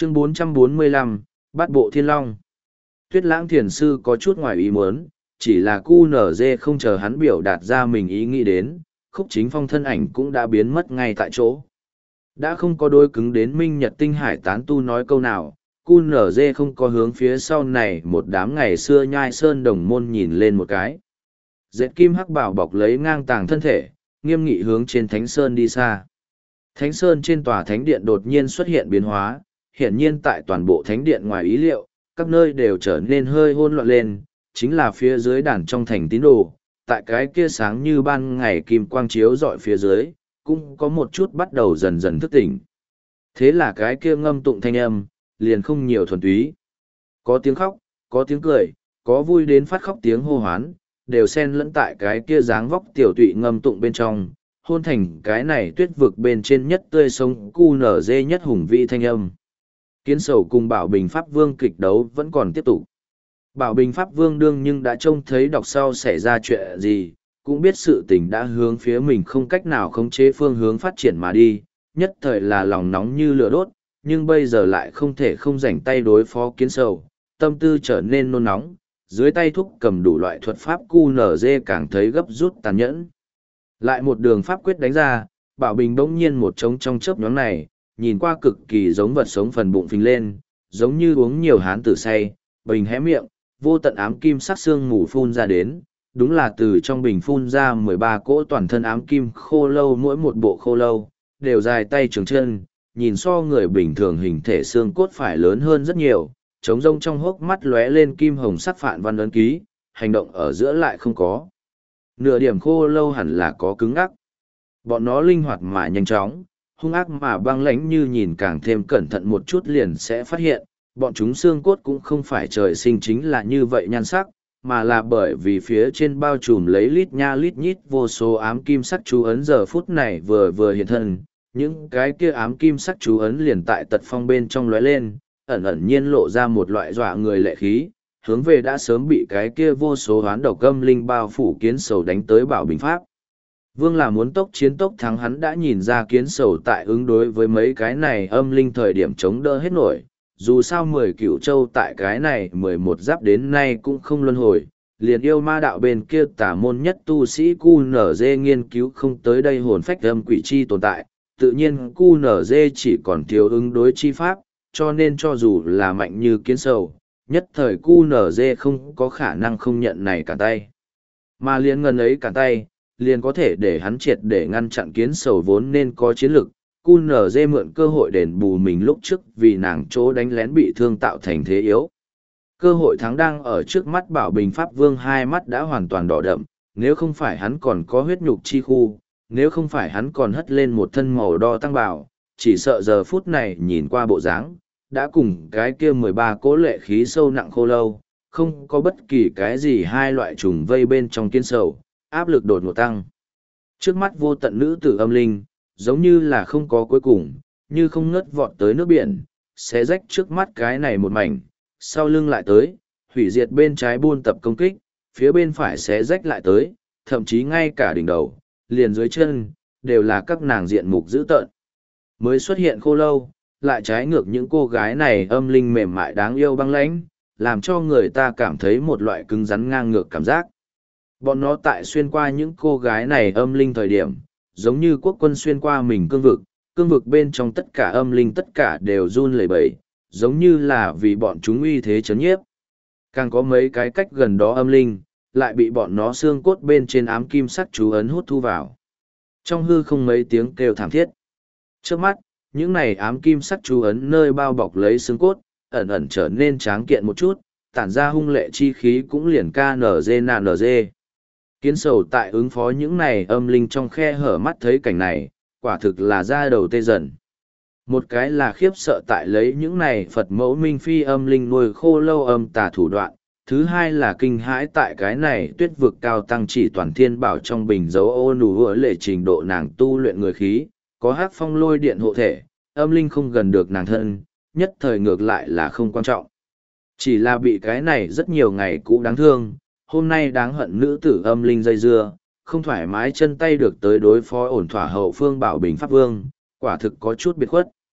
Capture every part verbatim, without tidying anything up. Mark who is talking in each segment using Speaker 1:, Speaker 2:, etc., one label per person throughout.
Speaker 1: Chương bốn trăm bốn mươi lăm, Bát Bộ Thiên Long. Tuyết Lãng Thiền Sư có chút ngoài ý muốn, chỉ là cu nở dê không chờ hắn biểu đạt ra mình ý nghĩ đến, Khúc Chính Phong thân ảnh cũng đã biến mất ngay tại chỗ. Đã không có đôi cứng đến Minh Nhật Tinh Hải tán tu nói câu nào, cu nở dê không có hướng phía sau này một đám ngày xưa nhai sơn đồng môn nhìn lên một cái. Dệt kim hắc bảo bọc lấy ngang tàng thân thể, nghiêm nghị hướng trên Thánh Sơn đi xa. Thánh Sơn trên tòa thánh điện đột nhiên xuất hiện biến hóa, hiển nhiên tại toàn bộ thánh điện ngoài ý liệu, các nơi đều trở nên hơi hỗn loạn lên, chính là phía dưới đàn trong thành tín đồ, tại cái kia sáng như ban ngày kim quang chiếu rọi phía dưới, cũng có một chút bắt đầu dần dần thức tỉnh. Thế là cái kia ngâm tụng thanh âm, liền không nhiều thuần túy. Có tiếng khóc, có tiếng cười, có vui đến phát khóc tiếng hô hoán, đều xen lẫn tại cái kia dáng vóc tiểu tụy ngâm tụng bên trong, hôn thành cái này tuyết vực bên trên nhất tươi sống cu nở dê nhất hùng vĩ thanh âm. Kiến Sầu cùng Bảo Bình Pháp Vương kịch đấu vẫn còn tiếp tục. Bảo Bình Pháp Vương đương nhưng đã trông thấy đọc sau xảy ra chuyện gì, cũng biết sự tình đã hướng phía mình không cách nào khống chế phương hướng phát triển mà đi, nhất thời là lòng nóng như lửa đốt, nhưng bây giờ lại không thể không rảnh tay đối phó Kiến Sầu, tâm tư trở nên nôn nóng, dưới tay thúc cầm đủ loại thuật pháp cu nở dê càng thấy gấp rút tàn nhẫn. Lại một đường pháp quyết đánh ra, Bảo Bình bỗng nhiên một trống trong chớp nhoáng này, nhìn qua cực kỳ giống vật sống phần bụng phình lên, giống như uống nhiều hán tử say, bình hé miệng, vô tận ám kim sắc xương mù phun ra đến, đúng là từ trong bình phun ra mười ba cỗ toàn thân ám kim khô lâu, mỗi một bộ khô lâu, đều dài tay trường chân, nhìn so người bình thường hình thể xương cốt phải lớn hơn rất nhiều, trống rông trong hốc mắt lóe lên kim hồng sắc phạn văn ấn ký, hành động ở giữa lại không có. Nửa điểm khô lâu hẳn là có cứng ngắc. Bọn nó linh hoạt mà nhanh chóng, hung ác mà băng lãnh, như nhìn càng thêm cẩn thận một chút liền sẽ phát hiện, bọn chúng xương cốt cũng không phải trời sinh chính là như vậy nhan sắc, mà là bởi vì phía trên bao trùm lấy lít nha lít nhít vô số ám kim sắc chú ấn giờ phút này vừa vừa hiện thân, những cái kia ám kim sắc chú ấn liền tại tật phong bên trong lóe lên, ẩn ẩn nhiên lộ ra một loại dọa người lệ khí, hướng về đã sớm bị cái kia vô số hoán độc âm linh bao phủ Kiến Sầu đánh tới Bảo Bình Pháp. Vương là muốn tốc chiến tốc thắng, hắn đã nhìn ra Kiến Sầu tại ứng đối với mấy cái này âm linh thời điểm chống đỡ hết nổi, dù sao mười cựu châu tại cái này mười một giáp đến nay cũng không luân hồi, liền yêu ma đạo bên kia tả môn nhất tu sĩ cu nở dê nghiên cứu không tới đây hồn phách âm quỷ chi tồn tại, tự nhiên cu nở dê chỉ còn thiếu ứng đối chi pháp, cho nên cho dù là mạnh như Kiến Sầu, nhất thời cu nở dê không có khả năng không nhận này cả tay. Mà liền ngần ấy cả tay, liền có thể để hắn triệt để ngăn chặn Kiến Sầu vốn nên có chiến lực. cu nở dê mượn cơ hội đền bù mình lúc trước vì nàng chỗ đánh lén bị thương tạo thành thế yếu. Cơ hội thắng đang ở trước mắt. Bảo Bình Pháp Vương hai mắt đã hoàn toàn đỏ đậm, nếu không phải hắn còn có huyết nhục chi khu, nếu không phải hắn còn hất lên một thân màu đo tăng bào, chỉ sợ giờ phút này nhìn qua bộ dáng, đã cùng cái kia mười ba cỗ lệ khí sâu nặng khô lâu, không có bất kỳ cái gì hai loại trùng vây bên trong Kiến Sầu, áp lực đột ngột tăng. Trước mắt vô tận nữ tử âm linh, giống như là không có cuối cùng, như không ngớt vọt tới nước biển, xé rách trước mắt cái này một mảnh, sau lưng lại tới, hủy diệt bên trái buôn tập công kích, phía bên phải xé rách lại tới, thậm chí ngay cả đỉnh đầu, liền dưới chân, đều là các nàng diện mục dữ tợn. Mới xuất hiện khô lâu, lại trái ngược những cô gái này âm linh mềm mại đáng yêu băng lãnh, làm cho người ta cảm thấy một loại cứng rắn ngang ngược cảm giác. Bọn nó tại xuyên qua những cô gái này âm linh thời điểm, giống như quốc quân xuyên qua mình cương vực, cương vực bên trong tất cả âm linh tất cả đều run lẩy bẩy, giống như là vì bọn chúng uy thế chấn nhiếp. Càng có mấy cái cách gần đó âm linh, lại bị bọn nó xương cốt bên trên ám kim sắc chú ấn hút thu vào. Trong hư không mấy tiếng kêu thảm thiết. Trước mắt, những này ám kim sắc chú ấn nơi bao bọc lấy xương cốt, ẩn ẩn trở nên tráng kiện một chút, tản ra hung lệ chi khí cũng liền ca nở dê nà nở dê. Kiến Sầu tại ứng phó những này âm linh trong khe hở mắt thấy cảnh này, quả thực là da đầu tê dần. Một cái là khiếp sợ tại lấy những này Phật mẫu minh phi âm linh nuôi khô lâu âm tà thủ đoạn, thứ hai là kinh hãi tại cái này tuyết vực cao tăng chỉ toàn thiên bảo trong bình dấu ô nù hứa lệ trình độ nàng tu luyện người khí, có hát phong lôi điện hộ thể, âm linh không gần được nàng thân, nhất thời ngược lại là không quan trọng. Chỉ là bị cái này rất nhiều ngày cũ đáng thương, hôm nay đáng hận nữ tử âm linh dây dưa, không thoải mái chân tay được tới đối phó ổn thỏa hậu phương Bảo Bình Pháp Vương, quả thực có chút biệt khuất.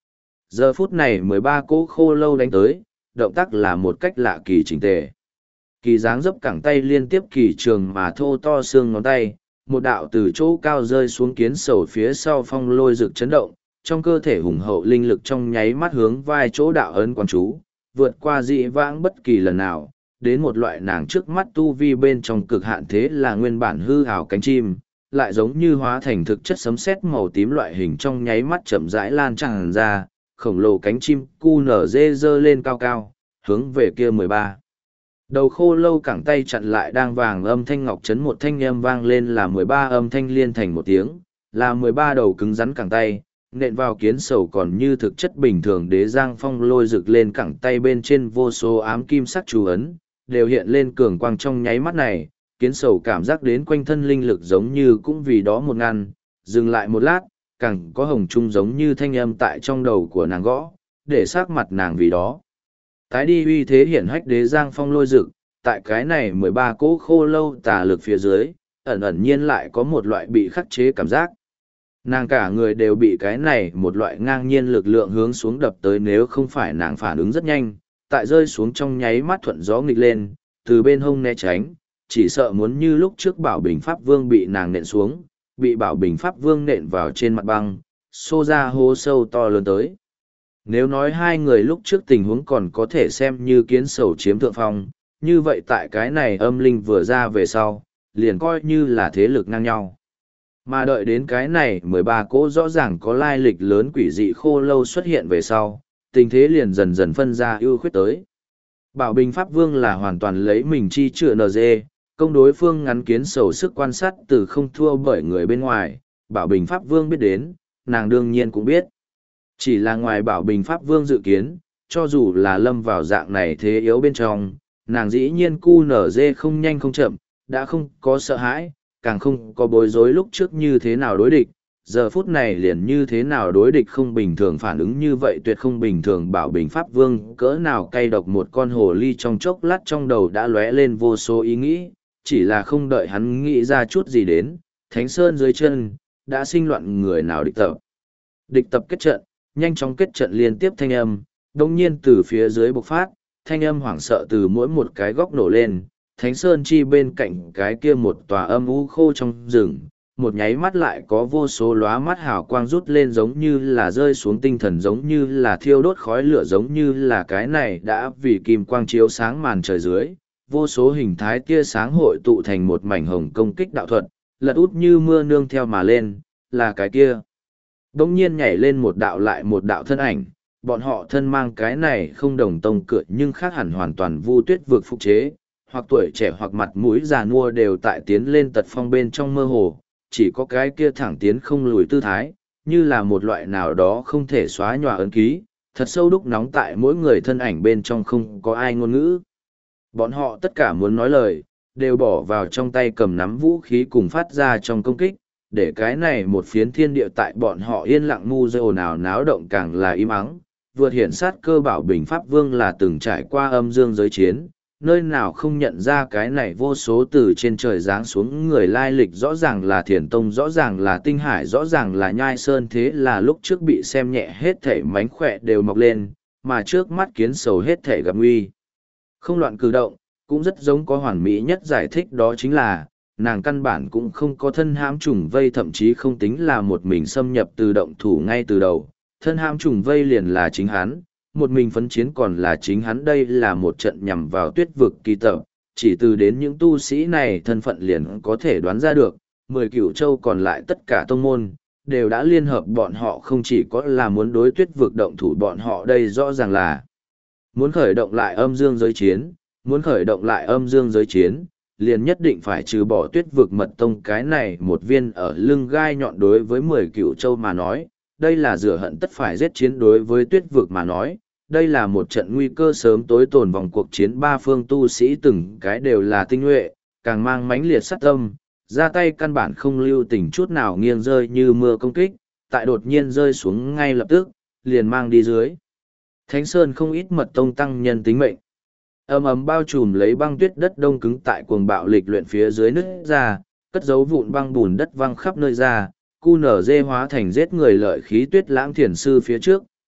Speaker 1: Giờ phút này mười ba cỗ khô lâu đánh tới, động tác là một cách lạ kỳ chỉnh tề. Kỳ dáng dấp cẳng tay liên tiếp kỳ trường mà thô to xương ngón tay, một đạo từ chỗ cao rơi xuống kiến sầu phía sau phong lôi rực chấn động, trong cơ thể hùng hậu linh lực trong nháy mắt hướng vai chỗ đạo ấn quán chú, vượt qua dị vãng bất kỳ lần nào, đến một loại nàng trước mắt tu vi bên trong cực hạn thế là nguyên bản hư hào cánh chim, lại giống như hóa thành thực chất sấm sét màu tím loại hình trong nháy mắt chậm rãi lan tràn ra, khổng lồ cánh chim cu nở dê dơ lên cao cao, hướng về kia mười ba. Đầu khô lâu cẳng tay chặn lại đang vàng âm thanh ngọc chấn một thanh âm vang lên là mười ba âm thanh liên thành một tiếng, là mười ba đầu cứng rắn cẳng tay, nện vào kiến sầu còn như thực chất bình thường đế giang phong lôi rực lên cẳng tay bên trên vô số ám kim sắc chú ấn, đều hiện lên cường quang trong nháy mắt này, kiến sầu cảm giác đến quanh thân linh lực giống như cũng vì đó một ngăn, dừng lại một lát, càng có hồng trung giống như thanh âm tại trong đầu của nàng gõ, để sát mặt nàng vì đó. Tái đi uy thế hiển hách đế giang phong lôi rực, tại cái này mười ba cỗ khô lâu tà lực phía dưới, ẩn ẩn nhiên lại có một loại bị khắc chế cảm giác. Nàng cả người đều bị cái này một loại ngang nhiên lực lượng hướng xuống đập tới nếu không phải nàng phản ứng rất nhanh, tại rơi xuống trong nháy mắt thuận gió nghịch lên, từ bên hông né tránh, chỉ sợ muốn như lúc trước bảo bình pháp vương bị nàng nện xuống, bị bảo bình pháp vương nện vào trên mặt băng, xô ra hố sâu to lớn tới. Nếu nói hai người lúc trước tình huống còn có thể xem như kiến sầu chiếm thượng phong, như vậy tại cái này âm linh vừa ra về sau, liền coi như là thế lực ngang nhau. Mà đợi đến cái này mười ba cỗ rõ ràng có lai lịch lớn quỷ dị khô lâu xuất hiện về sau, tình thế liền dần dần phân ra ưu khuyết tới. Bảo Bình Pháp Vương là hoàn toàn lấy mình chi chữa en giê, công đối phương ngắn kiến sầu sức quan sát từ không thua bởi người bên ngoài, Bảo Bình Pháp Vương biết đến, nàng đương nhiên cũng biết. Chỉ là ngoài Bảo Bình Pháp Vương dự kiến, cho dù là lâm vào dạng này thế yếu bên trong, nàng dĩ nhiên cu nở dê không nhanh không chậm, đã không có sợ hãi, càng không có bối rối lúc trước như thế nào đối địch, giờ phút này liền như thế nào đối địch không bình thường phản ứng như vậy tuyệt không bình thường Bảo Bình Pháp Vương cỡ nào cay độc một con hồ ly trong chốc lát trong đầu đã lóe lên vô số ý nghĩ, chỉ là không đợi hắn nghĩ ra chút gì đến, Thánh Sơn dưới chân, đã sinh loạn người nào địch tập. Địch tập kết trận, nhanh chóng kết trận liên tiếp thanh âm, đồng nhiên từ phía dưới bộc phát, thanh âm hoảng sợ từ mỗi một cái góc nổ lên, Thánh Sơn chi bên cạnh cái kia một tòa âm u khô trong rừng, một nháy mắt lại có vô số lóa mắt hào quang rút lên giống như là rơi xuống tinh thần giống như là thiêu đốt khói lửa giống như là cái này đã vì kim quang chiếu sáng màn trời dưới, vô số hình thái tia sáng hội tụ thành một mảnh hồng công kích đạo thuật, lật út như mưa nương theo mà lên, là cái kia. Đông nhiên nhảy lên một đạo lại một đạo thân ảnh, bọn họ thân mang cái này không đồng tông cửa nhưng khác hẳn hoàn toàn vu tuyết vượt phục chế, hoặc tuổi trẻ hoặc mặt mũi già nua đều tại tiến lên tật phong bên trong mơ hồ, chỉ có cái kia thẳng tiến không lùi tư thái, như là một loại nào đó không thể xóa nhòa ấn ký, thật sâu đúc nóng tại mỗi người thân ảnh bên trong không có ai ngôn ngữ. Bọn họ tất cả muốn nói lời, đều bỏ vào trong tay cầm nắm vũ khí cùng phát ra trong công kích, để cái này một phiến thiên địa tại bọn họ yên lặng mu dê ồn ào náo động càng là im ắng, vượt hiển sát cơ Bảo Bình Pháp Vương là từng trải qua âm dương giới chiến, nơi nào không nhận ra cái này vô số từ trên trời giáng xuống người lai lịch rõ ràng là thiền tông rõ ràng là tinh hải rõ ràng là nhai sơn thế là lúc trước bị xem nhẹ hết thể mánh khỏe đều mọc lên, mà trước mắt kiến sầu hết thể gặp nguy. Không loạn cử động, cũng rất giống có hoàn mỹ nhất giải thích đó chính là, nàng căn bản cũng không có thân hãm trùng vây thậm chí không tính là một mình xâm nhập từ động thủ ngay từ đầu, thân hãm trùng vây liền là chính hắn, một mình phấn chiến còn là chính hắn đây là một trận nhằm vào tuyết vực kỳ tập, chỉ từ đến những tu sĩ này thân phận liền có thể đoán ra được, mười cửu châu còn lại tất cả tông môn, đều đã liên hợp bọn họ không chỉ có là muốn đối tuyết vực động thủ bọn họ đây rõ ràng là muốn khởi động lại âm dương giới chiến, muốn khởi động lại âm dương giới chiến, liền nhất định phải trừ bỏ tuyết vực mật tông cái này một viên ở lưng gai nhọn đối với mười cửu châu mà nói, đây là rửa hận tất phải giết chiến đối với tuyết vực mà nói, đây là một trận nguy cơ sớm tối tồn vòng cuộc chiến ba phương tu sĩ từng cái đều là tinh nhuệ, càng mang mãnh liệt sát tâm, ra tay căn bản không lưu tình chút nào nghiêng rơi như mưa công kích, tại đột nhiên rơi xuống ngay lập tức, liền mang đi dưới. Thánh Sơn không ít mật tông tăng nhân tính mệnh. Ầm ầm bao trùm lấy băng tuyết đất đông cứng tại cuồng bạo lịch luyện phía dưới nứt ra, cất dấu vụn băng bùn đất văng khắp nơi ra, cu nở dê hóa thành giết người lợi khí tuyết lãng thiền sư phía trước,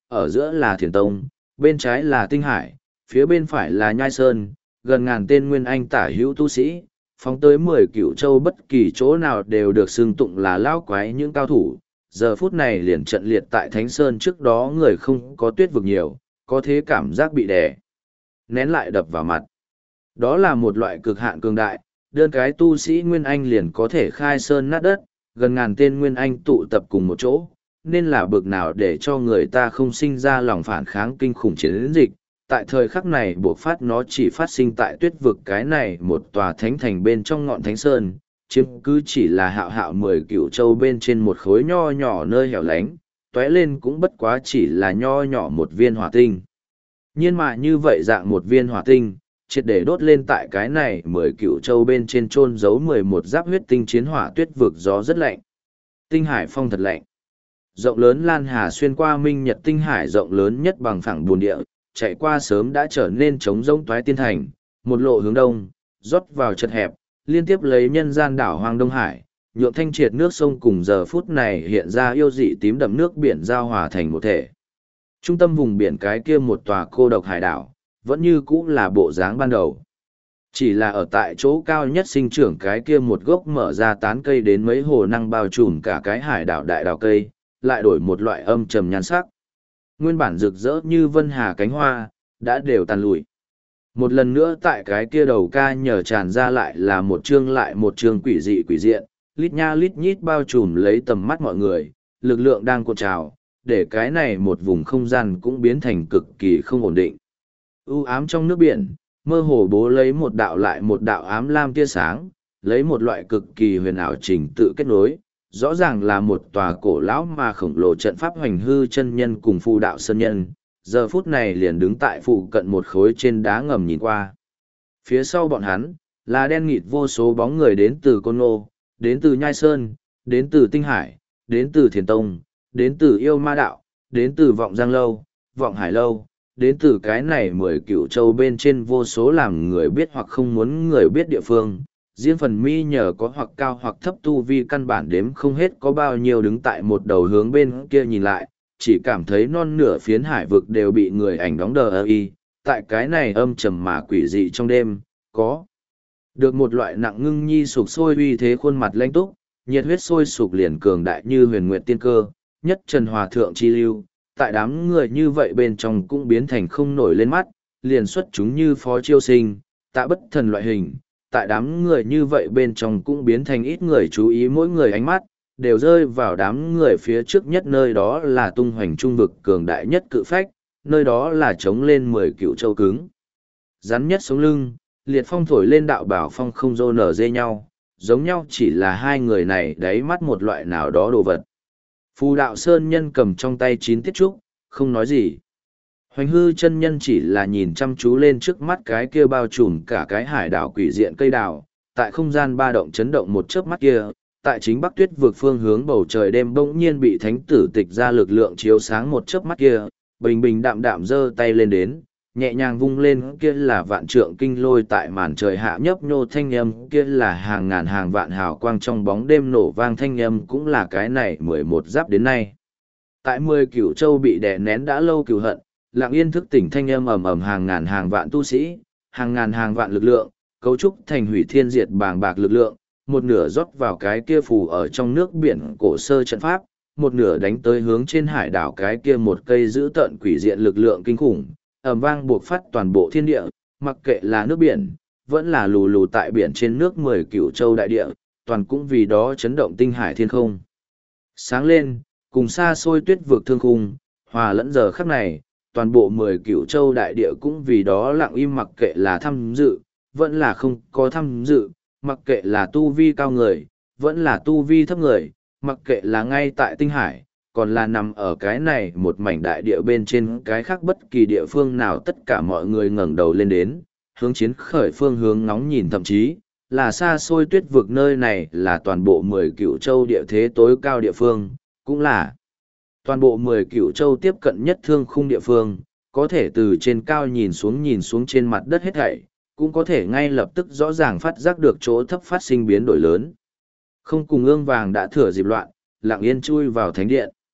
Speaker 1: ở giữa là Thiền Tông, bên trái là Tinh Hải, phía bên phải là Nhai Sơn, gần ngàn tên nguyên anh tả hữu tu sĩ, phóng tới mười cửu châu bất kỳ chỗ nào đều được xưng tụng là lão quái những cao thủ. Giờ phút này liền trận liệt tại Thánh Sơn trước đó người không có tuyết vực nhiều, có thế cảm giác bị đè nén lại đập vào mặt. Đó là một loại cực hạn cường đại, đơn cái tu sĩ Nguyên Anh liền có thể khai sơn nát đất, gần ngàn tên Nguyên Anh tụ tập cùng một chỗ, nên là bực nào để cho người ta không sinh ra lòng phản kháng kinh khủng chiến dịch. Tại thời khắc này buộc phát nó chỉ phát sinh tại tuyết vực cái này một tòa thánh thành bên trong ngọn thánh sơn, chiếm cứ chỉ là hạo hạo mười cửu châu bên trên một khối nho nhỏ nơi hẻo lánh, tóe lên cũng bất quá chỉ là nho nhỏ một viên hỏa tinh. Nhiên mà như vậy dạng một viên hỏa tinh, triệt để đốt lên tại cái này mười cửu châu bên trên chôn giấu mười một giáp huyết tinh chiến hỏa tuyết vực gió rất lạnh. Tinh hải phong thật lạnh. Rộng lớn Lan Hà xuyên qua minh nhật tinh hải rộng lớn nhất bằng phẳng bùn địa, chạy qua sớm đã trở nên trống rỗng toái tiên thành, một lộ hướng đông, rót vào chật hẹp, liên tiếp lấy nhân gian đảo hoang Đông Hải, nhượng thanh triệt nước sông cùng giờ phút này hiện ra yêu dị tím đậm nước biển giao hòa thành một thể. Trung tâm vùng biển cái kia một tòa cô độc hải đảo, vẫn như cũ là bộ dáng ban đầu. Chỉ là ở tại chỗ cao nhất sinh trưởng cái kia một gốc mở ra tán cây đến mấy hồ năng bao trùm cả cái hải đảo đại đảo cây, lại đổi một loại âm trầm nhan sắc. Nguyên bản rực rỡ như vân hà cánh hoa, đã đều tàn lụi. Một lần nữa tại cái kia đầu ca nhờ tràn ra lại là một chương lại một chương quỷ dị quỷ diện, lít nha lít nhít bao trùm lấy tầm mắt mọi người, lực lượng đang cuộn trào, để cái này một vùng không gian cũng biến thành cực kỳ không ổn định. U ám trong nước biển, mơ hồ bố lấy một đạo lại một đạo ám lam tia sáng, lấy một loại cực kỳ huyền ảo trình tự kết nối, rõ ràng là một tòa cổ lão mà khổng lồ trận pháp hoành hư chân nhân cùng phù đạo sơn nhân, giờ phút này liền đứng tại phụ cận một khối trên đá ngầm nhìn qua. Phía sau bọn hắn, là đen nghịt vô số bóng người đến từ Côn Ngô, đến từ Nhai Sơn, đến từ Tinh Hải, đến từ Thiền Tông, đến từ Yêu Ma Đạo, đến từ Vọng Giang Lâu, Vọng Hải Lâu, đến từ cái này mười cửu châu bên trên vô số làm người biết hoặc không muốn người biết địa phương. Riêng phần mi nhờ có hoặc cao hoặc thấp tu vi căn bản đếm không hết có bao nhiêu đứng tại một đầu hướng bên kia nhìn lại, chỉ cảm thấy non nửa phiến hải vực đều bị người ảnh đóng đờ ơ y, tại cái này âm trầm mà quỷ dị trong đêm, có được một loại nặng ngưng nhi sụp sôi uy thế khuôn mặt lãnh túc, nhiệt huyết sôi sục liền cường đại như huyền nguyệt tiên cơ, nhất trần hòa thượng chi lưu, tại đám người như vậy bên trong cũng biến thành không nổi lên mắt, liền xuất chúng như phó chiêu sinh, tạ bất thần loại hình, tại đám người như vậy bên trong cũng biến thành ít người chú ý mỗi người ánh mắt, đều rơi vào đám người phía trước nhất nơi đó là tung hoành trung vực cường đại nhất cự phách, nơi đó là chống lên mười cựu châu cứng. Rắn nhất sống lưng, liệt phong thổi lên đạo bảo phong không rô nở dê nhau, giống nhau chỉ là hai người này đáy mắt một loại nào đó đồ vật. Phù đạo sơn nhân cầm trong tay chín tiết trúc, không nói gì. Hoành hư chân nhân chỉ là nhìn chăm chú lên trước mắt cái kia bao trùm cả cái hải đảo quỷ diện cây đào, tại không gian ba động chấn động một chớp mắt kia, tại chính bắc tuyết vượt phương hướng bầu trời đêm bỗng nhiên bị thánh tử tịch ra lực lượng chiếu sáng một chớp mắt kia, bình bình đạm đạm giơ tay lên đến, nhẹ nhàng vung lên kia là vạn trượng kinh lôi tại màn trời hạ nhấp nhô thanh âm, kia là hàng ngàn hàng vạn hào quang trong bóng đêm nổ vang thanh âm, cũng là cái này mười một giáp đến nay. Tại mười cửu châu bị đè nén đã lâu cửu hận, lặng yên thức tỉnh thanh âm ầm ầm hàng ngàn hàng vạn tu sĩ, hàng ngàn hàng vạn lực lượng, cấu trúc thành hủy thiên diệt bàng bạc lực lượng, một nửa rót vào cái kia phù ở trong nước biển cổ sơ trận pháp, một nửa đánh tới hướng trên hải đảo cái kia một cây giữ tận quỷ diện lực lượng kinh khủng, ầm vang buộc phát toàn bộ thiên địa, mặc kệ là nước biển, vẫn là lù lù tại biển trên nước mười cửu châu đại địa, toàn cũng vì đó chấn động tinh hải thiên không. Sáng lên, cùng xa xôi tuyết vực thương khung, hòa lẫn giờ khắc này, toàn bộ mười cửu châu đại địa cũng vì đó lặng im, mặc kệ là tham dự, vẫn là không có tham dự, mặc kệ là tu vi cao người, vẫn là tu vi thấp người, mặc kệ là ngay tại tinh hải, còn là nằm ở cái này một mảnh đại địa bên trên cái khác bất kỳ địa phương nào, tất cả mọi người ngẩng đầu lên đến, hướng chiến khởi phương hướng ngóng nhìn, thậm chí là xa xôi tuyết vực nơi này là toàn bộ mười cửu châu địa thế tối cao địa phương, cũng là toàn bộ mười cửu châu tiếp cận nhất thương khung địa phương, có thể từ trên cao nhìn xuống nhìn xuống trên mặt đất hết thảy, cũng có thể ngay lập tức rõ ràng phát giác được chỗ thấp phát sinh biến đổi lớn. Không cùng ương vàng đã thừa dịp loạn, lặng yên chui vào thánh điện.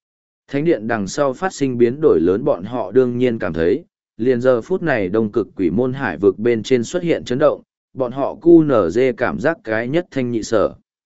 Speaker 1: Thánh điện đằng sau phát sinh biến đổi lớn bọn họ đương nhiên cảm thấy, liền giờ phút này đông cực quỷ môn hải vực bên trên xuất hiện chấn động, bọn họ cu nở dê cảm giác cái nhất thanh nhị sở.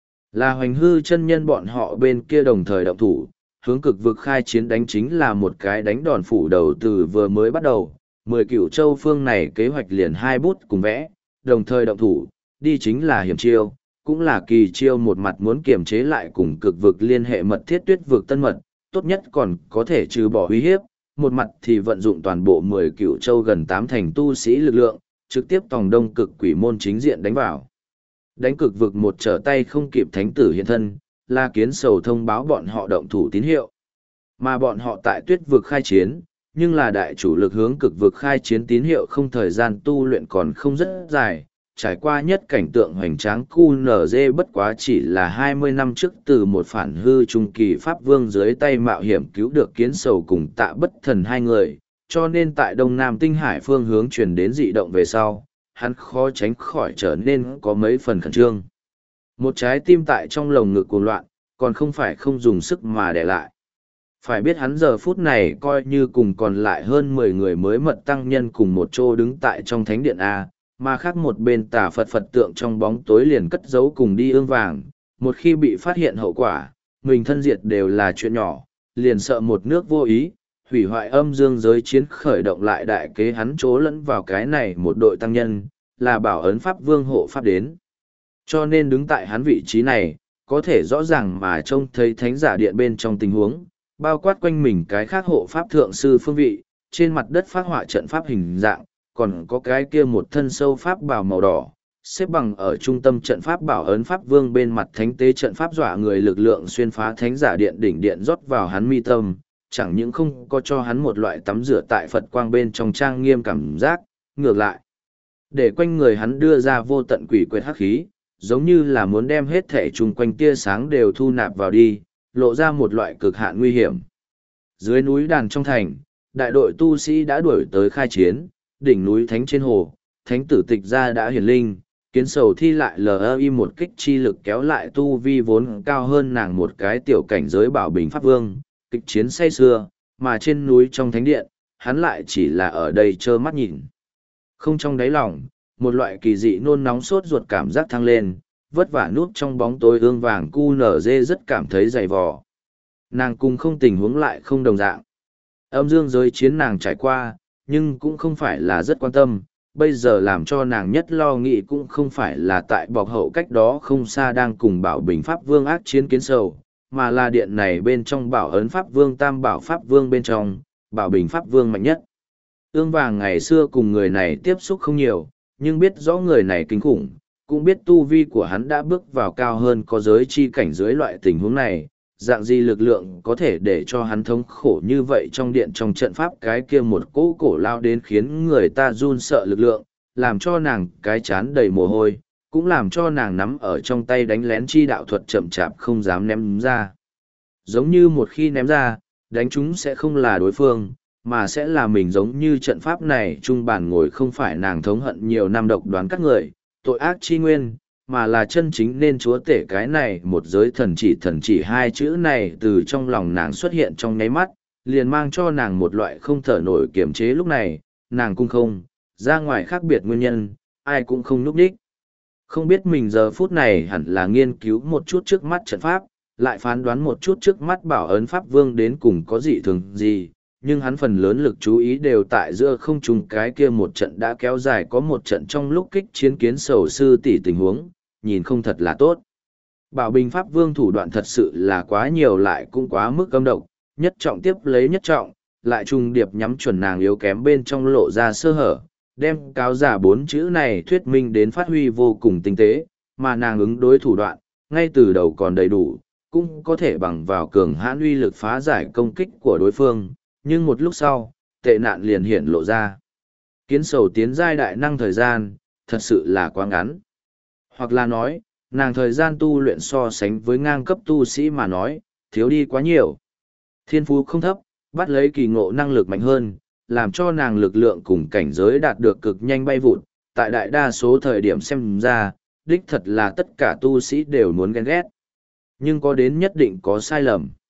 Speaker 1: Là hoành hư chân nhân bọn họ bên kia đồng thời động thủ, hướng cực vực khai chiến đánh chính là một cái đánh đòn phủ đầu từ vừa mới bắt đầu, mười cửu châu phương này kế hoạch liền hai bút cùng vẽ, đồng thời động thủ, đi chính là hiểm chiêu, cũng là kỳ chiêu một mặt muốn kiềm chế lại cùng cực vực liên hệ mật thiết tuyết vực tân mật, tốt nhất còn có thể trừ bỏ uy hiếp, một mặt thì vận dụng toàn bộ mười cửu châu gần tám thành tu sĩ lực lượng, trực tiếp tòng đông cực quỷ môn chính diện đánh vào. Đánh cực vực một trở tay không kịp thánh tử hiện thân, La Kiến Sầu thông báo bọn họ động thủ tín hiệu. Mà bọn họ tại tuyết vực khai chiến, nhưng là đại chủ lực hướng cực vực khai chiến tín hiệu không thời gian tu luyện còn không rất dài, trải qua nhất cảnh tượng hoành tráng cu nở dê bất quá chỉ là hai mươi năm trước từ một phản hư trung kỳ Pháp Vương dưới tay mạo hiểm cứu được Kiến Sầu cùng Tạ Bất Thần hai người, cho nên tại Đông Nam Tinh Hải phương hướng truyền đến dị động về sau, hắn khó tránh khỏi trở nên có mấy phần khẩn trương. Một trái tim tại trong lồng ngực cuồng loạn, còn không phải không dùng sức mà để lại. Phải biết hắn giờ phút này coi như cùng còn lại hơn mười người mới mật tăng nhân cùng một chỗ đứng tại trong thánh điện A, mà khác một bên tà Phật Phật tượng trong bóng tối liền cất giấu cùng đi ương vàng. Một khi bị phát hiện hậu quả, mình thân diệt đều là chuyện nhỏ, liền sợ một nước vô ý, hủy hoại âm dương giới chiến khởi động lại đại kế hắn trố lẫn vào cái này một đội tăng nhân, là bảo ấn Pháp Vương hộ Pháp đến. Cho nên đứng tại hắn vị trí này, có thể rõ ràng mà trông thấy thánh giả điện bên trong tình huống, bao quát quanh mình cái khác hộ Pháp Thượng Sư phương vị, trên mặt đất phát họa trận Pháp hình dạng, còn có cái kia một thân sâu Pháp bào màu đỏ, xếp bằng ở trung tâm trận Pháp bảo ấn Pháp Vương bên mặt thánh tế trận Pháp dọa người lực lượng xuyên phá thánh giả điện đỉnh điện rót vào hắn mi tâm, chẳng những không có cho hắn một loại tắm rửa tại Phật quang bên trong trang nghiêm cảm giác, ngược lại. Để quanh người hắn đưa ra vô tận quỷ quyệt hắc khí, giống như là muốn đem hết thể chung quanh tia sáng đều thu nạp vào đi, lộ ra một loại cực hạn nguy hiểm. Dưới núi đàn trong thành, đại đội tu sĩ đã đuổi tới khai chiến, đỉnh núi thánh trên hồ, thánh tử tịch ra đã hiển linh, Kiến Sầu thi lại lờ i một kích chi lực kéo lại tu vi vốn cao hơn nàng một cái tiểu cảnh giới bảo bình pháp vương, kịch chiến say xưa, mà trên núi trong thánh điện, hắn lại chỉ là ở đây trơ mắt nhìn. Không trong đáy lòng, một loại kỳ dị nôn nóng sốt ruột cảm giác thăng lên, vất vả núp trong bóng tối ương vàng cu nở dê rất cảm thấy dày vò. Nàng cùng không tình huống lại không đồng dạng. Âm dương giới chiến nàng trải qua, nhưng cũng không phải là rất quan tâm, bây giờ làm cho nàng nhất lo nghĩ cũng không phải là tại bọc hậu cách đó không xa đang cùng bảo bình pháp vương ác chiến Kiến Sầu, mà là điện này bên trong bảo ấn pháp vương tam bảo pháp vương bên trong, bảo bình pháp vương mạnh nhất. Ương vàng ngày xưa cùng người này tiếp xúc không nhiều, nhưng biết rõ người này kinh khủng, cũng biết tu vi của hắn đã bước vào cao hơn có giới chi cảnh dưới loại tình huống này, dạng gì lực lượng có thể để cho hắn thống khổ như vậy trong điện trong trận pháp cái kia một cỗ cổ lao đến khiến người ta run sợ lực lượng, làm cho nàng cái chán đầy mồ hôi, cũng làm cho nàng nắm ở trong tay đánh lén chi đạo thuật chậm chạp không dám ném ra. Giống như một khi ném ra, đánh chúng sẽ không là đối phương, mà sẽ là mình giống như trận pháp này trung bản ngồi không phải nàng thống hận nhiều năm độc đoán các người, tội ác chi nguyên, mà là chân chính nên chúa tể cái này một giới thần chỉ thần chỉ hai chữ này từ trong lòng nàng xuất hiện trong nháy mắt, liền mang cho nàng một loại không thở nổi kiềm chế lúc này, nàng cũng không, ra ngoài khác biệt nguyên nhân, ai cũng không núp đích. Không biết mình giờ phút này hẳn là nghiên cứu một chút trước mắt trận pháp, lại phán đoán một chút trước mắt bảo ấn pháp vương đến cùng có dị thường gì, nhưng hắn phần lớn lực chú ý đều tại giữa không trùng cái kia một trận đã kéo dài có một trận trong lúc kích chiến Kiến Sầu sư tỷ tình huống, nhìn không thật là tốt. Bảo bình pháp vương thủ đoạn thật sự là quá nhiều lại cũng quá mức âm độc, nhất trọng tiếp lấy nhất trọng, lại trùng điệp nhắm chuẩn nàng yếu kém bên trong lộ ra sơ hở, đem cáo giả bốn chữ này thuyết minh đến phát huy vô cùng tinh tế, mà nàng ứng đối thủ đoạn, ngay từ đầu còn đầy đủ, cũng có thể bằng vào cường hãn uy lực phá giải công kích của đối phương, nhưng một lúc sau, tệ nạn liền hiện lộ ra. Kiến Sầu tiến giai đại năng thời gian, thật sự là quá ngắn. Hoặc là nói, nàng thời gian tu luyện so sánh với ngang cấp tu sĩ mà nói, thiếu đi quá nhiều. Thiên phú không thấp, bắt lấy kỳ ngộ năng lực mạnh hơn, làm cho nàng lực lượng cùng cảnh giới đạt được cực nhanh bay vụt, tại đại đa số thời điểm xem ra, đích thật là tất cả tu sĩ đều muốn ghen ghét. Nhưng có đến nhất định có sai lầm.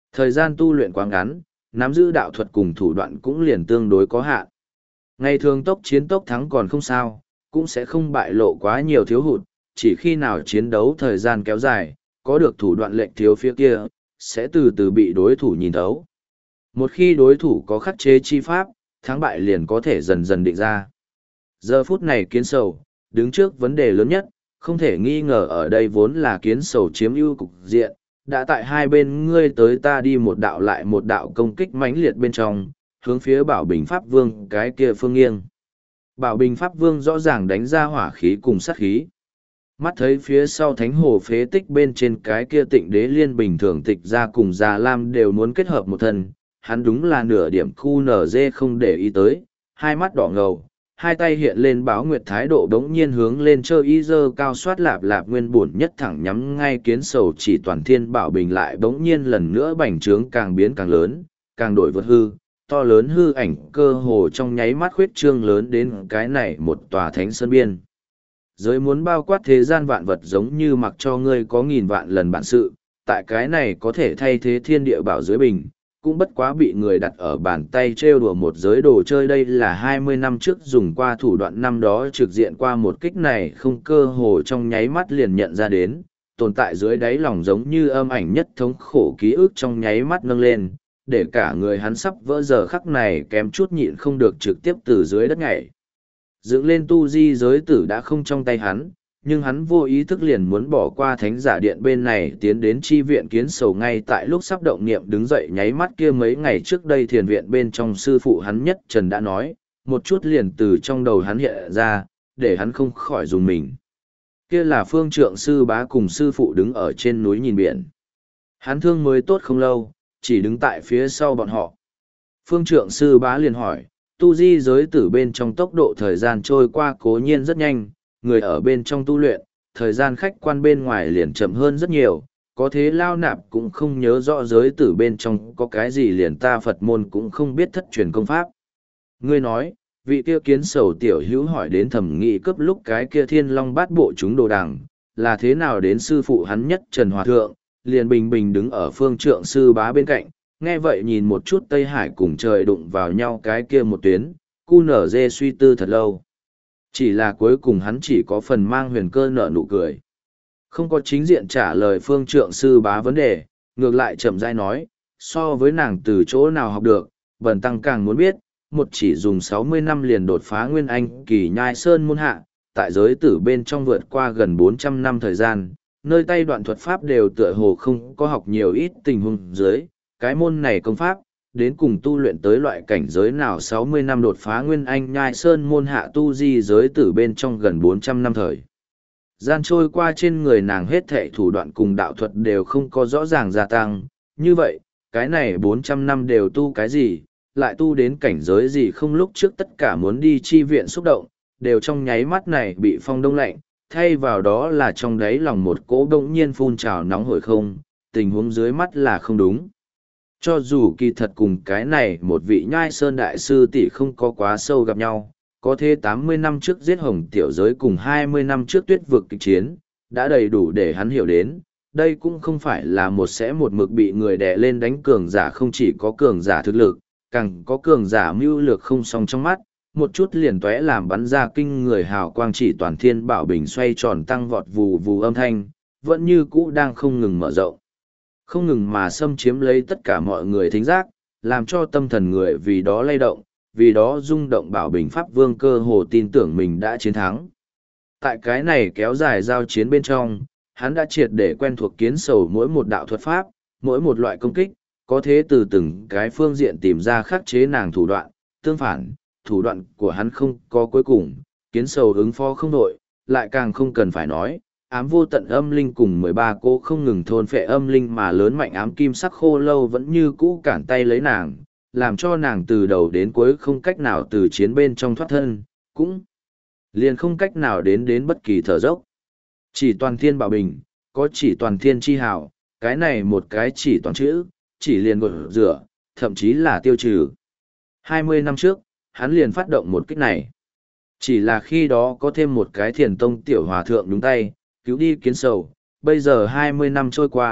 Speaker 1: Thời gian tu luyện quá ngắn, nắm giữ đạo thuật cùng thủ đoạn cũng liền tương đối có hạn. Ngày thường tốc chiến tốc thắng còn không sao, cũng sẽ không bại lộ quá nhiều thiếu hụt, chỉ khi nào chiến đấu thời gian kéo dài, có được thủ đoạn lệnh thiếu phía kia, sẽ từ từ bị đối thủ nhìn thấu. Một khi đối thủ có khắc chế chi pháp, thắng bại liền có thể dần dần định ra. Giờ phút này kiến sầu, đứng trước vấn đề lớn nhất, không thể nghi ngờ ở đây vốn là kiến sầu chiếm ưu cục diện, đã tại hai bên ngươi tới ta đi một đạo lại một đạo công kích mãnh liệt bên trong, hướng phía Bảo Bình Pháp Vương cái kia phương nghiêng. Bảo Bình Pháp Vương rõ ràng đánh ra hỏa khí cùng sát khí. Mắt thấy phía sau thánh hồ phế tích bên trên cái kia tịnh đế liên bình thường tịch ra cùng già lam đều muốn kết hợp một thân, hắn đúng là nửa điểm khu nở dê không để ý tới, hai mắt đỏ ngầu, hai tay hiện lên báo nguyệt thái độ đống nhiên hướng lên chơi y dơ cao soát lạp lạp nguyên bổn nhất thẳng nhắm ngay kiến sầu chỉ toàn thiên bảo bình lại đống nhiên lần nữa bành trướng càng biến càng lớn, càng đổi vượt hư, to lớn hư ảnh cơ hồ trong nháy mắt khuyết trương lớn đến cái này một tòa thánh sơn biên. Giới muốn bao quát thế gian vạn vật giống như mặc cho ngươi có nghìn vạn lần bản sự, tại cái này có thể thay thế thiên địa bảo giới bình, cũng bất quá bị người đặt ở bàn tay trêu đùa một giới đồ chơi. Đây là hai mươi năm trước dùng qua thủ đoạn năm đó trực diện qua một kích này không cơ hồ trong nháy mắt liền nhận ra đến, tồn tại dưới đáy lòng giống như âm ảnh nhất thống khổ ký ức trong nháy mắt nâng lên, để cả người hắn sắp vỡ giờ khắc này kém chút nhịn không được trực tiếp từ dưới đất nhảy. Dựng lên tu di giới tử đã không trong tay hắn, nhưng hắn vô ý thức liền muốn bỏ qua thánh giả điện bên này tiến đến chi viện kiến sầu. Ngay tại lúc sắp động niệm đứng dậy nháy mắt kia, mấy ngày trước đây thiền viện bên trong sư phụ hắn nhất trần đã nói, một chút liền từ trong đầu hắn hiện ra, để hắn không khỏi dùng mình. Kia là phương trượng sư bá cùng sư phụ đứng ở trên núi nhìn biển. Hắn thương mới tốt không lâu, chỉ đứng tại phía sau bọn họ. Phương trượng sư bá liền hỏi, tu di giới tử bên trong tốc độ thời gian trôi qua cố nhiên rất nhanh, người ở bên trong tu luyện, thời gian khách quan bên ngoài liền chậm hơn rất nhiều, có thế lao nạp cũng không nhớ rõ giới tử bên trong có cái gì, liền ta Phật môn cũng không biết thất truyền công pháp. Ngươi nói, vị kia kiến sầu tiểu hữu hỏi đến thẩm nghị cấp lúc cái kia thiên long bát bộ chúng đồ đằng, là thế nào đến sư phụ hắn nhất Trần Hòa Thượng, liền bình bình đứng ở phương trượng sư bá bên cạnh, nghe vậy nhìn một chút Tây Hải cùng trời đụng vào nhau cái kia một tuyến, cu nở dê suy tư thật lâu. Chỉ là cuối cùng hắn chỉ có phần mang huyền cơ nở nụ cười. Không có chính diện trả lời phương trượng sư bá vấn đề, ngược lại chậm rãi nói, so với nàng từ chỗ nào học được, bần tăng càng muốn biết, một chỉ dùng sáu mươi năm liền đột phá nguyên anh kỳ nhai sơn môn hạ, tại giới tử bên trong vượt qua gần bốn trăm năm thời gian, nơi tay đoạn thuật pháp đều tựa hồ không có học nhiều ít tình huống dưới, cái môn này công pháp, đến cùng tu luyện tới loại cảnh giới nào sáu mươi năm đột phá nguyên anh nhai sơn môn hạ tu di giới tử bên trong gần bốn trăm năm thời. Gian trôi qua trên người nàng hết thệ thủ đoạn cùng đạo thuật đều không có rõ ràng gia tăng, như vậy, cái này bốn trăm năm đều tu cái gì, lại tu đến cảnh giới gì không, lúc trước tất cả muốn đi chi viện xúc động, đều trong nháy mắt này bị phong đông lạnh, thay vào đó là trong đáy lòng một cỗ bỗng nhiên phun trào nóng hổi không, tình huống dưới mắt là không đúng. Cho dù kỳ thật cùng cái này một vị nhai sơn đại sư tỷ không có quá sâu gặp nhau, có thế tám mươi năm trước giết hồng tiểu giới cùng hai mươi năm trước tuyết vực kịch chiến, đã đầy đủ để hắn hiểu đến, đây cũng không phải là một sẽ một mực bị người đè lên đánh cường giả, không chỉ có cường giả thực lực, càng có cường giả mưu lược không song trong mắt, một chút liền tóe làm bắn ra kinh người hào quang, chỉ toàn thiên bảo bình xoay tròn tăng vọt vù vù âm thanh, vẫn như cũ đang không ngừng mở rộng. Không ngừng mà xâm chiếm lấy tất cả mọi người thính giác, làm cho tâm thần người vì đó lay động, vì đó rung động. Bảo Bình Pháp Vương cơ hồ tin tưởng mình đã chiến thắng. Tại cái này kéo dài giao chiến bên trong, hắn đã triệt để quen thuộc kiến sầu mỗi một đạo thuật pháp, mỗi một loại công kích, có thế từ từng cái phương diện tìm ra khắc chế nàng thủ đoạn. Tương phản, thủ đoạn của hắn không có cuối cùng, kiến sầu ứng phó không đội, lại càng không cần phải nói. Ám vô tận âm linh cùng mười ba cô không ngừng thôn phệ âm linh mà lớn mạnh ám kim sắc khô lâu vẫn như cũ cản tay lấy nàng, làm cho nàng từ đầu đến cuối không cách nào từ chiến bên trong thoát thân, cũng liền không cách nào đến đến bất kỳ thở dốc. Chỉ toàn thiên bảo bình, có chỉ toàn thiên chi hào, cái này một cái chỉ toàn chữ, chỉ liền gột rửa, thậm chí là tiêu trừ. hai mươi năm trước, hắn liền phát động một kích này. Chỉ là khi đó có thêm một cái thiền tông tiểu hòa thượng đúng tay, cứu đi kiến sầu, bây giờ hai mươi năm trôi qua,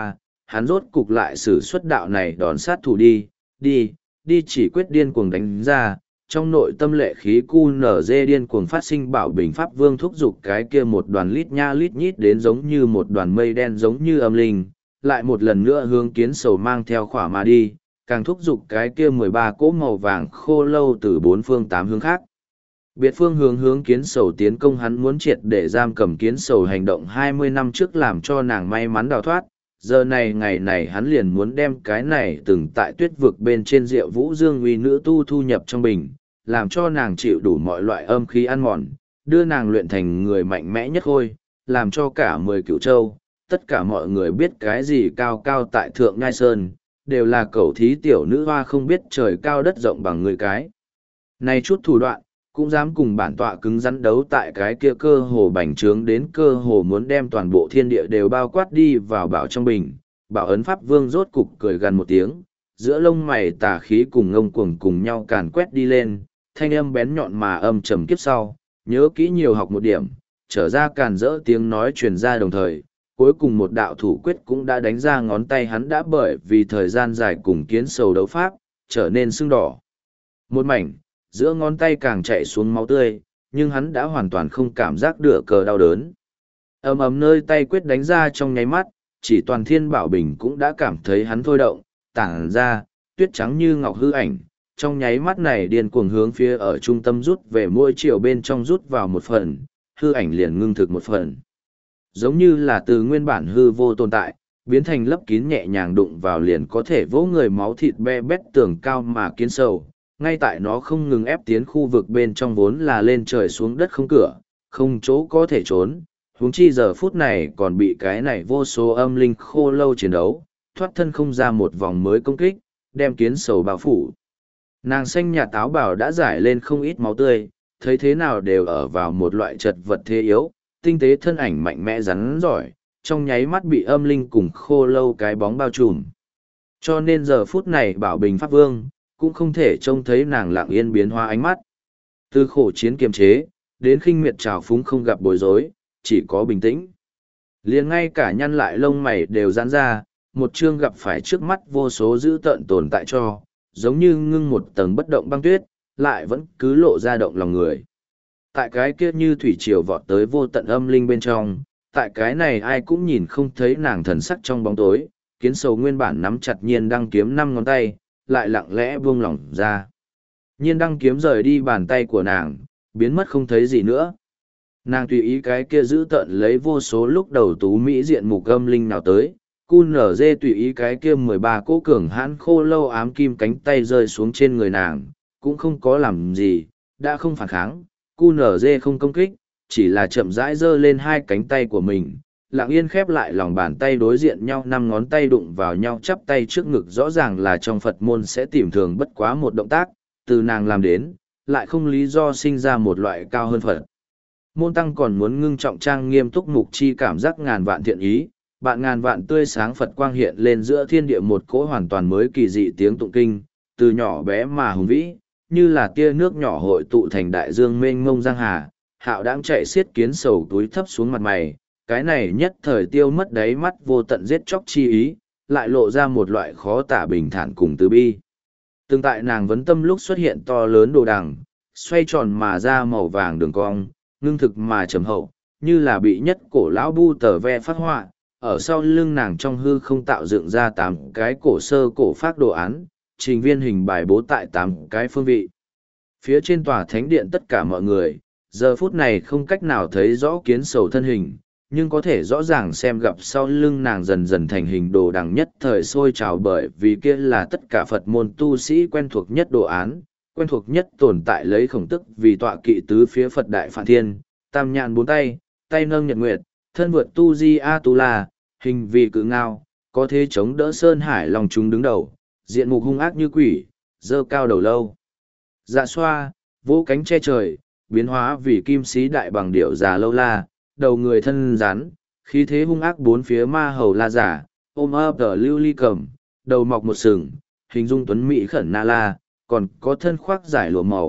Speaker 1: hắn rốt cục lại sử xuất đạo này đòn sát thủ đi, đi, đi chỉ quyết điên cuồng đánh ra, trong nội tâm lệ khí cu nở dê điên cuồng phát sinh bảo bình pháp vương thúc giục cái kia một đoàn lít nha lít nhít đến giống như một đoàn mây đen giống như âm linh, lại một lần nữa hướng kiến sầu mang theo khỏa mà đi, càng thúc giục cái kia mười ba cỗ màu vàng khô lâu từ bốn phương tám hướng khác. Biệt phương hướng hướng kiến sầu tiến công hắn muốn triệt để giam cầm kiến sầu hành động hai mươi năm trước làm cho nàng may mắn đào thoát, giờ này ngày này hắn liền muốn đem cái này từng tại tuyết vực bên trên rượu vũ dương uy nữ tu thu nhập trong bình, làm cho nàng chịu đủ mọi loại âm khí ăn mòn, đưa nàng luyện thành người mạnh mẽ nhất khôi, làm cho cả mười cửu châu, tất cả mọi người biết cái gì cao cao tại thượng ngai sơn, đều là cẩu thí tiểu nữ hoa không biết trời cao đất rộng bằng người cái. Này chút thủ đoạn, cũng dám cùng bản tọa cứng rắn đấu tại cái kia cơ hồ bành trướng đến cơ hồ muốn đem toàn bộ thiên địa đều bao quát đi vào bảo trong bình. Bảo ấn pháp vương rốt cục cười gần một tiếng, giữa lông mày tà khí cùng ngông cuồng cùng nhau càn quét đi lên, thanh âm bén nhọn mà âm trầm kiếp sau, nhớ kỹ nhiều học một điểm, trở ra càn rỡ tiếng nói truyền ra đồng thời, cuối cùng một đạo thủ quyết cũng đã đánh ra ngón tay hắn đã bởi vì thời gian dài cùng kiến sầu đấu pháp, trở nên sưng đỏ. Một mảnh, giữa ngón tay càng chạy xuống máu tươi, nhưng hắn đã hoàn toàn không cảm giác được cờ đau đớn. Ầm ầm nơi tay quyết đánh ra trong nháy mắt, chỉ toàn thiên bảo bình cũng đã cảm thấy hắn thôi động, tản ra, tuyết trắng như ngọc hư ảnh, trong nháy mắt này điên cuồng hướng phía ở trung tâm rút về mỗi chiều bên trong rút vào một phần, hư ảnh liền ngưng thực một phần. Giống như là từ nguyên bản hư vô tồn tại, biến thành lấp kín nhẹ nhàng đụng vào liền có thể vỗ người máu thịt be bét tường cao mà kiến sầu. Ngay tại nó không ngừng ép tiến khu vực bên trong vốn là lên trời xuống đất không cửa, không chỗ có thể trốn, huống chi giờ phút này còn bị cái này vô số âm linh khô lâu chiến đấu, thoát thân không ra một vòng mới công kích, đem kiến sầu bao phủ. Nàng xanh nhà táo bảo đã giải lên không ít máu tươi, thấy thế nào đều ở vào một loại chật vật thế yếu, tinh tế thân ảnh mạnh mẽ rắn giỏi, trong nháy mắt bị âm linh cùng khô lâu cái bóng bao trùm. Cho nên giờ phút này bảo bình pháp vương, cũng không thể trông thấy nàng lặng yên biến hóa ánh mắt. Từ khổ chiến kiềm chế, đến khinh miệt trào phúng không gặp bối rối, chỉ có bình tĩnh. Liền ngay cả nhăn lại lông mày đều giãn ra, một chương gặp phải trước mắt vô số dữ tợn tồn tại cho, giống như ngưng một tầng bất động băng tuyết, lại vẫn cứ lộ ra động lòng người. Tại cái kia như thủy triều vọt tới vô tận âm linh bên trong, tại cái này ai cũng nhìn không thấy nàng thần sắc trong bóng tối, kiến sầu nguyên bản nắm chặt nhiên đăng kiếm năm ngón tay, lại lặng lẽ buông lỏng ra. Nhiên đăng kiếm rời đi bàn tay của nàng, biến mất không thấy gì nữa. Nàng tùy ý cái kia giữ tận lấy vô số lúc đầu tú mỹ diện mục âm linh nào tới, cu nở dê tùy ý cái kia mười ba cỗ cường hãn khô lâu ám kim cánh tay rơi xuống trên người nàng, cũng không có làm gì, đã không phản kháng, cu nở dê không công kích, chỉ là chậm rãi giơ lên hai cánh tay của mình, lặng yên khép lại lòng bàn tay đối diện nhau năm ngón tay đụng vào nhau chắp tay trước ngực rõ ràng là trong Phật môn sẽ tìm thường bất quá một động tác, từ nàng làm đến, lại không lý do sinh ra một loại cao hơn Phật. Môn tăng còn muốn ngưng trọng trang nghiêm túc mục chi cảm giác ngàn vạn thiện ý, bạn ngàn vạn tươi sáng Phật quang hiện lên giữa thiên địa một cỗ hoàn toàn mới kỳ dị tiếng tụng kinh, từ nhỏ bé mà hùng vĩ, như là tia nước nhỏ hội tụ thành đại dương mênh mông giang hà, hạo đãng chạy xiết kiến sầu túi thấp xuống mặt mày, cái này nhất thời tiêu mất đáy mắt vô tận giết chóc chi ý, lại lộ ra một loại khó tả bình thản cùng từ bi. Từng tại nàng vấn tâm lúc xuất hiện to lớn đồ đằng, xoay tròn mà ra màu vàng đường cong, ngưng thực mà trầm hậu, như là bị nhất cổ lão bu tờ ve phát họa, ở sau lưng nàng trong hư không tạo dựng ra tám cái cổ sơ cổ phát đồ án, trình viên hình bài bố tại tám cái phương vị. Phía trên tòa thánh điện tất cả mọi người, giờ phút này không cách nào thấy rõ kiến sầu thân hình, nhưng có thể rõ ràng xem gặp sau lưng nàng dần dần thành hình đồ đằng nhất thời sôi trào bởi vì kia là tất cả Phật môn tu sĩ quen thuộc nhất đồ án, quen thuộc nhất tồn tại lấy khổng tức vì tọa kỵ tứ phía Phật Đại Phạn Thiên, tam nhạn bốn tay, tay nâng nhật nguyệt, thân vượt tu di a tu la, hình vì cự ngao, có thế chống đỡ sơn hải lòng chúng đứng đầu, diện mục hung ác như quỷ, dơ cao đầu lâu. Dạ xoa, vỗ cánh che trời, biến hóa vì kim sĩ đại bằng điệu già lâu la, đầu người thân rắn, khí thế hung ác bốn phía ma hầu la giả, ôm ấp tờ lưu ly cầm, đầu mọc một sừng, hình dung tuấn mỹ khẩn na la, còn có thân khoác giải lụa màu,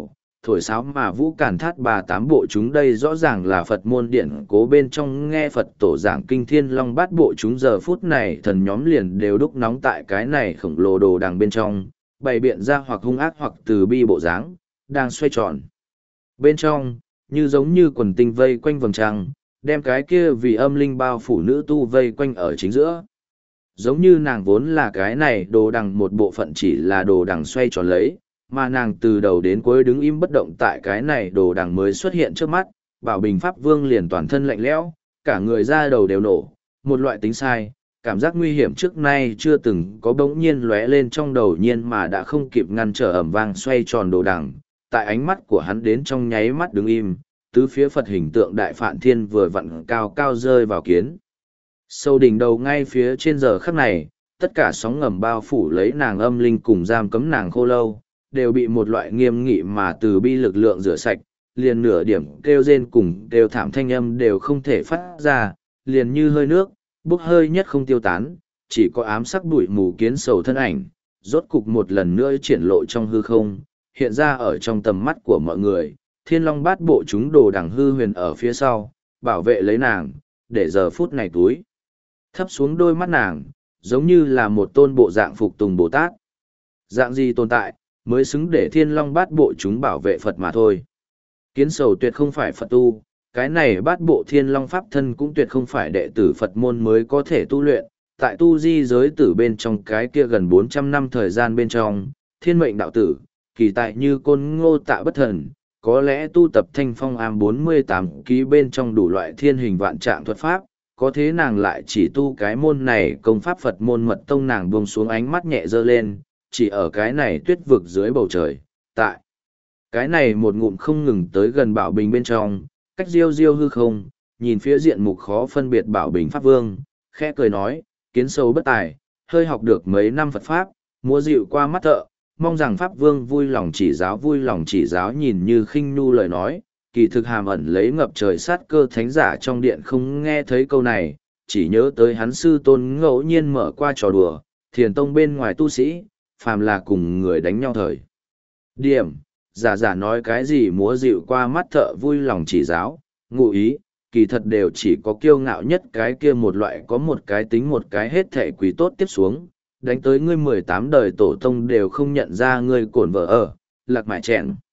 Speaker 1: thổi sáo mà vũ càn thát bà tám bộ chúng đây rõ ràng là Phật môn điển cố bên trong nghe Phật tổ giảng kinh Thiên Long Bát bộ chúng giờ phút này thần nhóm liền đều đúc nóng tại cái này khổng lồ đồ đằng bên trong, bày biện ra hoặc hung ác hoặc từ bi bộ dáng, đang xoay tròn. Bên trong, như giống như quần tinh vây quanh vầng trăng, đem cái kia vì âm linh bao phủ nữ tu vây quanh ở chính giữa. Giống như nàng vốn là cái này đồ đằng một bộ phận chỉ là đồ đằng xoay tròn lấy, mà nàng từ đầu đến cuối đứng im bất động tại cái này đồ đằng mới xuất hiện trước mắt, Bảo Bình Pháp Vương liền toàn thân lạnh lẽo, cả người ra đầu đều nổ, một loại tính sai, cảm giác nguy hiểm trước nay chưa từng có bỗng nhiên lóe lên trong đầu nhiên mà đã không kịp ngăn trở ầm vang xoay tròn đồ đằng, tại ánh mắt của hắn đến trong nháy mắt đứng im, tứ phía Phật hình tượng Đại Phạn Thiên vừa vặn cao cao rơi vào kiến. Sâu đỉnh đầu ngay phía trên giờ khắc này, tất cả sóng ngầm bao phủ lấy nàng âm linh cùng giam cấm nàng khô lâu, đều bị một loại nghiêm nghị mà từ bi lực lượng rửa sạch, liền nửa điểm kêu rên cùng kêu thảm thanh âm đều không thể phát ra, liền như hơi nước, bốc hơi nhất không tiêu tán, chỉ có ám sắc bụi mù kiến sầu thân ảnh, rốt cục một lần nữa triển lộ trong hư không, hiện ra ở trong tầm mắt của mọi người, Thiên Long Bát bộ chúng đồ đằng hư huyền ở phía sau, bảo vệ lấy nàng, để giờ phút này túi thấp xuống đôi mắt nàng, giống như là một tôn bộ dạng phục tùng Bồ Tát. Dạng gì tồn tại, mới xứng để Thiên Long Bát bộ chúng bảo vệ Phật mà thôi. Kiến sầu tuyệt không phải Phật tu, cái này bát bộ Thiên Long Pháp thân cũng tuyệt không phải đệ tử Phật môn mới có thể tu luyện. Tại tu di giới tử bên trong cái kia gần bốn trăm năm thời gian bên trong, thiên mệnh đạo tử, kỳ tại như côn ngô tạ bất thần, có lẽ tu tập thanh phong am bốn mươi tám ký bên trong đủ loại thiên hình vạn trạng thuật pháp, có thế nàng lại chỉ tu cái môn này công pháp Phật môn mật tông nàng buông xuống ánh mắt nhẹ dơ lên, chỉ ở cái này tuyết vực dưới bầu trời, tại cái này một ngụm không ngừng tới gần Bảo Bình bên trong, cách diêu diêu hư không, nhìn phía diện mục khó phân biệt Bảo Bình Pháp Vương, khẽ cười nói, kiến sâu bất tài, hơi học được mấy năm Phật Pháp, múa dịu qua mắt thợ, mong rằng Pháp Vương vui lòng chỉ giáo vui lòng chỉ giáo nhìn như khinh nu lời nói, kỳ thực hàm ẩn lấy ngập trời sát cơ thánh giả trong điện không nghe thấy câu này, chỉ nhớ tới hắn sư tôn ngẫu nhiên mở qua trò đùa, thiền tông bên ngoài tu sĩ, phàm là cùng người đánh nhau thời. Điểm, giả giả nói cái gì múa dịu qua mắt thợ vui lòng chỉ giáo, ngụ ý, kỳ thật đều chỉ có kiêu ngạo nhất cái kia một loại có một cái tính một cái hết thể quý tốt tiếp xuống, đánh tới ngươi mười tám đời tổ tông đều không nhận ra ngươi cổn vợ ở, lạc mại chèn.